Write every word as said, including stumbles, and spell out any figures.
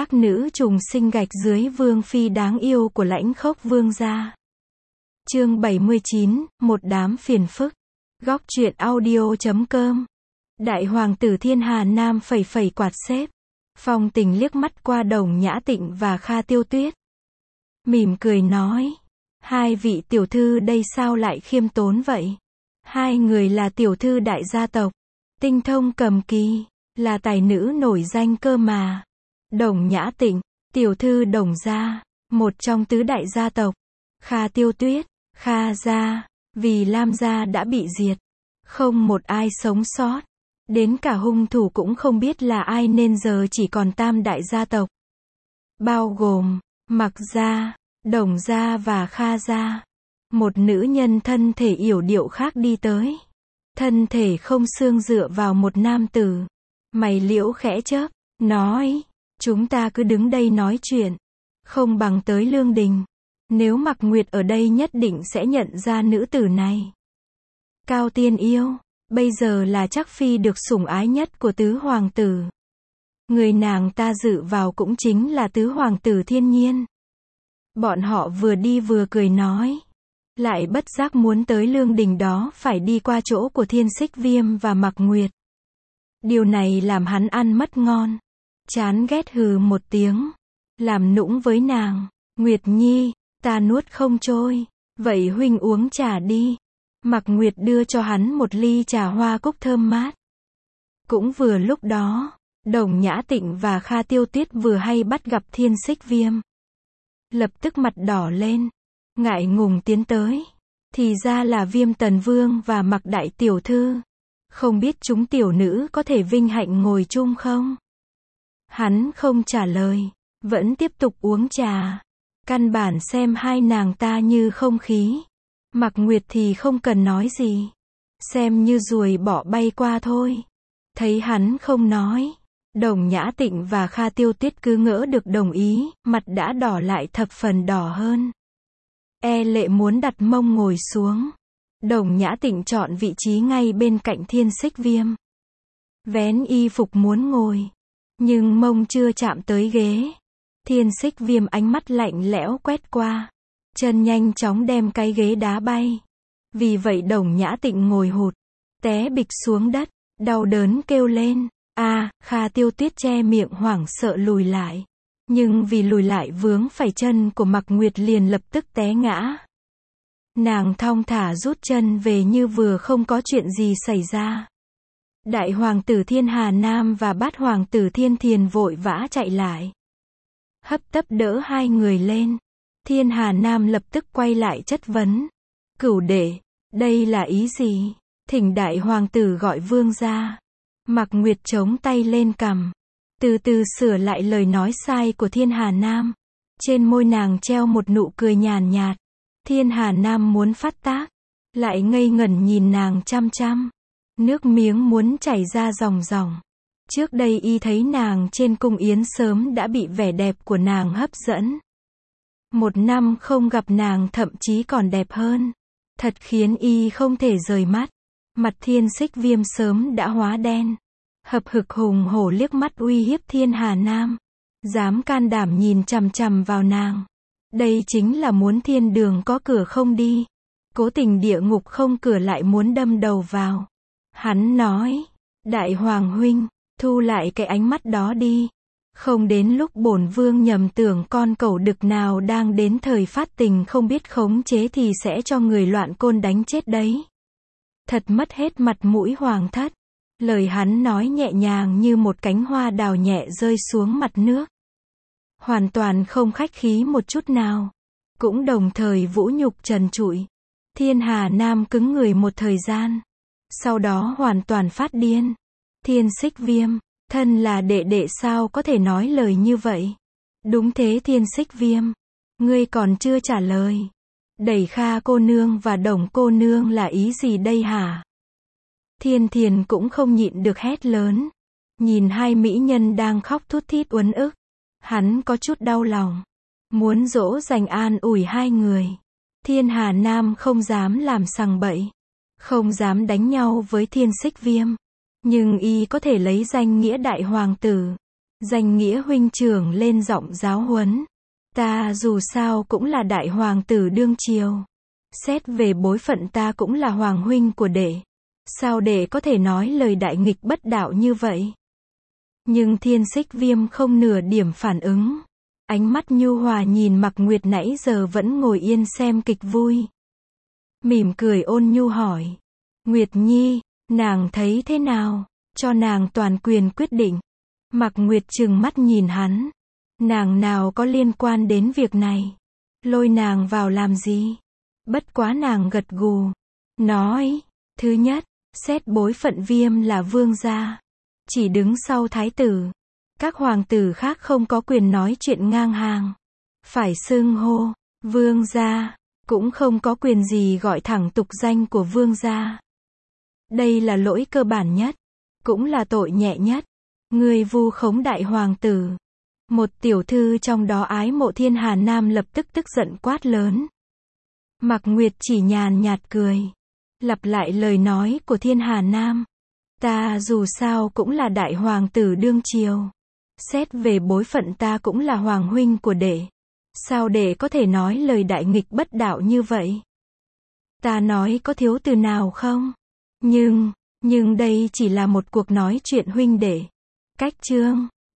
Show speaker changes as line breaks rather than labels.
Các nữ trùng sinh gạch dưới vương phi đáng yêu của Lãnh Khốc Vương gia. Chương bảy mươi chín, một đám phiền phức. Góc truyện audio chấm com. Đại hoàng tử Thiên Hà Nam phẩy phẩy quạt xếp. Phong Tình liếc mắt qua Đồng Nhã Tịnh và Kha Tiêu Tuyết. Mỉm cười nói, hai vị tiểu thư đây sao lại khiêm tốn vậy? Hai người là tiểu thư đại gia tộc, tinh thông cầm kỳ, là tài nữ nổi danh cơ mà. Đồng Nhã Tịnh, tiểu thư Đồng gia, một trong tứ đại gia tộc. Kha Tiêu Tuyết, Kha gia, vì Lam gia đã bị diệt, không một ai sống sót. Đến cả hung thủ cũng không biết là ai nên giờ chỉ còn tam đại gia tộc. Bao gồm, Mặc gia, Đồng gia và Kha gia. Một nữ nhân thân thể yểu điệu khác đi tới. Thân thể không xương dựa vào một nam tử. Mày liễu khẽ chớp, nói, chúng ta cứ đứng đây nói chuyện. Không bằng tới Lương Đình. Nếu Mặc Nguyệt ở đây nhất định sẽ nhận ra nữ tử này. Cao Tiên yêu, bây giờ là chắc phi được sủng ái nhất của tứ hoàng tử. Người nàng ta dự vào cũng chính là tứ hoàng tử Thiên Nhiên. Bọn họ vừa đi vừa cười nói. Lại bất giác muốn tới Lương Đình đó phải đi qua chỗ của Thiên Xích Viêm và Mặc Nguyệt. Điều này làm hắn ăn mất ngon. Chán ghét hừ một tiếng. Làm nũng với nàng. Nguyệt Nhi, ta nuốt không trôi. Vậy huynh uống trà đi. Mặc Nguyệt đưa cho hắn một ly trà hoa cúc thơm mát. Cũng vừa lúc đó, Đồng Nhã Tịnh và Kha Tiêu Tuyết vừa hay bắt gặp Thiên Xích Viêm. Lập tức mặt đỏ lên, ngại ngùng tiến tới. Thì ra là Viêm Tần Vương và Mặc Đại Tiểu Thư. Không biết chúng tiểu nữ có thể vinh hạnh ngồi chung không? Hắn không trả lời, vẫn tiếp tục uống trà. Căn bản xem hai nàng ta như không khí. Mặc Nguyệt thì không cần nói gì. Xem như ruồi bỏ bay qua thôi. Thấy hắn không nói. Đồng Nhã Tịnh và Kha Tiêu Tuyết cứ ngỡ được đồng ý, mặt đã đỏ lại thập phần đỏ hơn. E lệ muốn đặt mông ngồi xuống. Đồng Nhã Tịnh chọn vị trí ngay bên cạnh Thiên Xích Viêm. Vén y phục muốn ngồi. Nhưng mông chưa chạm tới ghế. Thiên Xích Viêm ánh mắt lạnh lẽo quét qua. Chân nhanh chóng đem cái ghế đá bay. Vì vậy Đồng Nhã Tịnh ngồi hụt. Té bịch xuống đất. Đau đớn kêu lên. À, Kha Tiêu Tuyết che miệng hoảng sợ lùi lại. Nhưng vì lùi lại vướng phải chân của Mặc Nguyệt liền lập tức té ngã. Nàng thong thả rút chân về như vừa không có chuyện gì xảy ra. Đại hoàng tử Thiên Hà Nam và bát hoàng tử Thiên Thiền vội vã chạy lại. Hấp tấp đỡ hai người lên. Thiên Hà Nam lập tức quay lại chất vấn. Cửu đệ, đây là ý gì? Thỉnh đại hoàng tử gọi vương ra. Mặc Nguyệt chống tay lên cằm. Từ từ sửa lại lời nói sai của Thiên Hà Nam. Trên môi nàng treo một nụ cười nhàn nhạt. Thiên Hà Nam muốn phát tác. Lại ngây ngẩn nhìn nàng chăm chăm. Nước miếng muốn chảy ra ròng ròng. Trước đây y thấy nàng trên cung yến sớm đã bị vẻ đẹp của nàng hấp dẫn. Một năm không gặp nàng thậm chí còn đẹp hơn. Thật khiến y không thể rời mắt. Mặt Thiên Xích Viêm sớm đã hóa đen. Hập hực hùng hổ liếc mắt uy hiếp Thiên Hà Nam. Dám can đảm nhìn chằm chằm vào nàng. Đây chính là muốn thiên đường có cửa không đi. Cố tình địa ngục không cửa lại muốn đâm đầu vào. Hắn nói, đại hoàng huynh, thu lại cái ánh mắt đó đi. Không đến lúc bổn vương nhầm tưởng con cẩu đực nào đang đến thời phát tình không biết khống chế thì sẽ cho người loạn côn đánh chết đấy. Thật mất hết mặt mũi hoàng thất. Lời hắn nói nhẹ nhàng như một cánh hoa đào nhẹ rơi xuống mặt nước. Hoàn toàn không khách khí một chút nào. Cũng đồng thời vũ nhục trần trụi. Thiên Hà Nam cứng người một thời gian. Sau đó hoàn toàn phát điên. Thiên Xích Viêm, thân là đệ đệ sao có thể nói lời như vậy? Đúng thế Thiên Xích Viêm. Ngươi còn chưa trả lời. Đẩy Kha cô nương và Đồng cô nương là ý gì đây hả? Thiên Thiền cũng không nhịn được hét lớn. Nhìn hai mỹ nhân đang khóc thút thít uất ức. Hắn có chút đau lòng. Muốn dỗ dành an ủi hai người. Thiên Hà Nam không dám làm sằng bậy. Không dám đánh nhau với Thiên Xích Viêm. Nhưng y có thể lấy danh nghĩa đại hoàng tử. Danh nghĩa huynh trưởng lên giọng giáo huấn. Ta dù sao cũng là đại hoàng tử đương triều. Xét về bối phận ta cũng là hoàng huynh của đệ. Sao đệ có thể nói lời đại nghịch bất đạo như vậy? Nhưng Thiên Xích Viêm không nửa điểm phản ứng. Ánh mắt nhu hòa nhìn Mạc Nguyệt nãy giờ vẫn ngồi yên xem kịch vui. Mỉm cười ôn nhu hỏi. Nguyệt Nhi, nàng thấy thế nào? Cho nàng toàn quyền quyết định. Mạc Nguyệt trừng mắt nhìn hắn. Nàng nào có liên quan đến việc này? Lôi nàng vào làm gì? Bất quá nàng gật gù. Nói, thứ nhất, xét bối phận Viêm là vương gia. Chỉ đứng sau thái tử. Các hoàng tử khác không có quyền nói chuyện ngang hàng. Phải xưng hô, vương gia, cũng không có quyền gì gọi thẳng tục danh của vương gia. Đây là lỗi cơ bản nhất, cũng là tội nhẹ nhất. Người vu khống đại hoàng tử. Một tiểu thư trong đó ái mộ Thiên Hà Nam lập tức tức giận quát lớn. Mạc Nguyệt chỉ nhàn nhạt cười. Lặp lại lời nói của Thiên Hà Nam. Ta dù sao cũng là đại hoàng tử đương triều. Xét về bối phận ta cũng là hoàng huynh của đệ. Sao đệ có thể nói lời đại nghịch bất đạo như vậy? Ta nói có thiếu từ nào không? Nhưng, nhưng đây chỉ là một cuộc nói chuyện huynh đệ. Cách chương